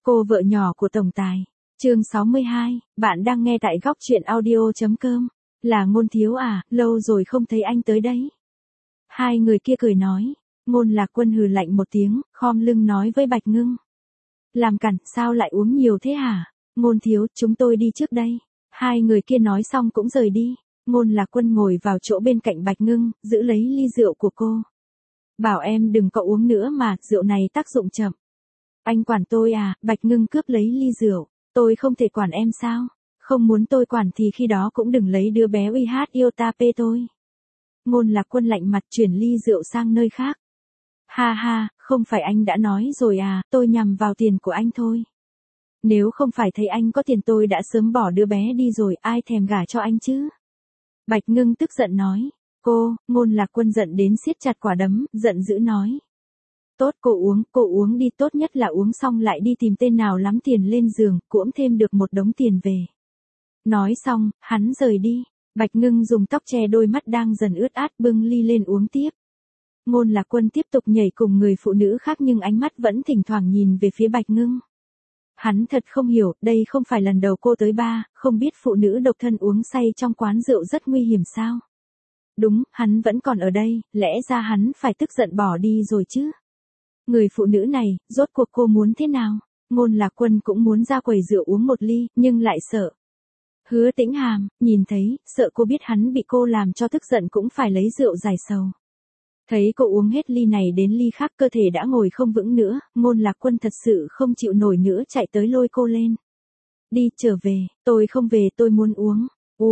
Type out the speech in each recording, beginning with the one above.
Cô vợ nhỏ của tổng tài. Chương 62, bạn đang nghe tại góc truyện audio.com. Là Ngôn Thiếu à, lâu rồi không thấy anh tới đấy. Hai người kia cười nói. Ngôn Lạc Quân hừ lạnh một tiếng, khom lưng nói với Bạch Ngưng. Làm cản, sao lại uống nhiều thế hả? Ngôn Thiếu, chúng tôi đi trước đây. Hai người kia nói xong cũng rời đi. Ngôn Lạc Quân ngồi vào chỗ bên cạnh Bạch Ngưng, giữ lấy ly rượu của cô. Bảo em đừng có uống nữa mà, rượu này tác dụng chậm. Anh quản tôi à? Bạch Ngưng cướp lấy ly rượu. Tôi không thể quản em sao? Không muốn tôi quản thì khi đó cũng đừng lấy đứa bé uy hát Iota P tôi. Ngôn Lạc Quân lạnh mặt chuyển ly rượu sang nơi khác. Ha ha, không phải anh đã nói rồi à, tôi nhằm vào tiền của anh thôi. Nếu không phải thấy anh có tiền tôi đã sớm bỏ đứa bé đi rồi, ai thèm gả cho anh chứ? Bạch Ngưng tức giận nói. Ngôn Lạc Quân giận đến siết chặt quả đấm, giận dữ nói. Tốt, cô uống đi, tốt nhất là uống xong lại đi tìm tên nào lắm tiền lên giường, cũng thêm được một đống tiền về. Nói xong, hắn rời đi. Bạch Ngưng dùng tóc che đôi mắt đang dần ướt át bưng ly lên uống tiếp. Ngôn Lạc Quân tiếp tục nhảy cùng người phụ nữ khác nhưng ánh mắt vẫn thỉnh thoảng nhìn về phía Bạch Ngưng. Hắn thật không hiểu, đây không phải lần đầu cô tới ba, không biết phụ nữ độc thân uống say trong quán rượu rất nguy hiểm sao? Đúng, hắn vẫn còn ở đây, lẽ ra hắn phải tức giận bỏ đi rồi chứ. Người phụ nữ này, rốt cuộc cô muốn thế nào? Ngôn Lạc Quân cũng muốn ra quầy rượu uống một ly, nhưng lại sợ. Hứa Tĩnh Hàm, nhìn thấy, sợ cô biết hắn bị cô làm cho tức giận cũng phải lấy rượu giải sầu. Thấy cô uống hết ly này đến ly khác cơ thể đã ngồi không vững nữa, Ngôn Lạc Quân thật sự không chịu nổi nữa chạy tới lôi cô lên. Đi, trở về, tôi không về, tôi muốn uống.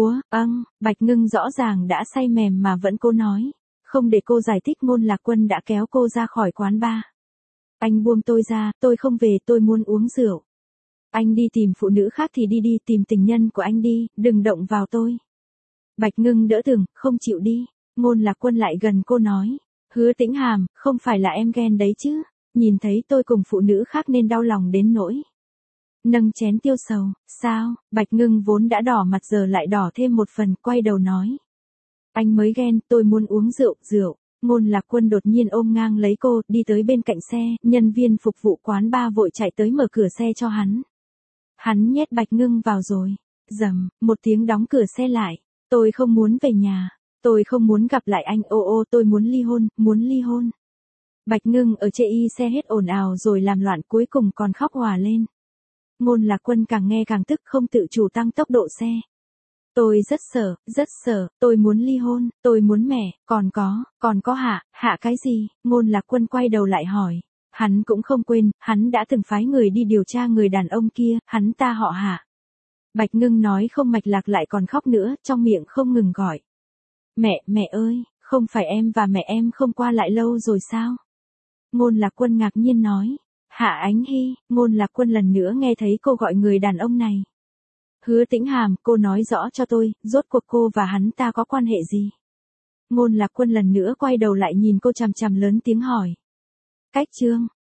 Bạch Ngưng rõ ràng đã say mềm mà vẫn cô nói. Không để cô giải thích Ngôn Lạc Quân đã kéo cô ra khỏi quán bar. Anh buông tôi ra, tôi không về, tôi muốn uống rượu. Anh đi tìm phụ nữ khác thì đi tìm tình nhân của anh đi, đừng động vào tôi. Bạch Ngưng đỡ Tường, không chịu đi. Ngôn Lạc Quân lại gần cô nói. Hứa Tĩnh Hàm, không phải là em ghen đấy chứ. Nhìn thấy tôi cùng phụ nữ khác nên đau lòng đến nỗi. Nâng chén tiêu sầu, sao? Bạch Ngưng vốn đã đỏ mặt giờ lại đỏ thêm một phần, quay đầu nói. Anh mới ghen, tôi muốn uống rượu. Ngôn Lạc Quân đột nhiên ôm ngang lấy cô, đi tới bên cạnh xe, nhân viên phục vụ quán bar vội chạy tới mở cửa xe cho hắn. Hắn nhét Bạch Ngưng vào rồi. Rầm, một tiếng đóng cửa xe lại. Tôi không muốn về nhà. Tôi không muốn gặp lại anh, tôi muốn ly hôn. Bạch Ngưng ở chê y xe hết ồn ào rồi làm loạn cuối cùng còn khóc òa lên. Ngôn Lạc Quân càng nghe càng tức không tự chủ tăng tốc độ xe. Tôi rất sợ, tôi muốn ly hôn, tôi muốn mẹ, còn có hạ cái gì? Ngôn Lạc Quân quay đầu lại hỏi. Hắn cũng không quên, hắn đã từng phái người đi điều tra người đàn ông kia, hắn ta họ Hạ. Bạch Ngưng nói không mạch lạc lại còn khóc nữa, trong miệng không ngừng gọi. Mẹ ơi, không phải em và mẹ em không qua lại lâu rồi sao? Ngôn Lạc Quân ngạc nhiên nói. Hạ Ánh Hy, Ngôn Lạc Quân lần nữa nghe thấy cô gọi người đàn ông này. Hứa Tĩnh Hàm, cô nói rõ cho tôi, rốt cuộc cô và hắn ta có quan hệ gì? Ngôn Lạc Quân lần nữa quay đầu lại nhìn cô chằm chằm lớn tiếng hỏi. Cách chương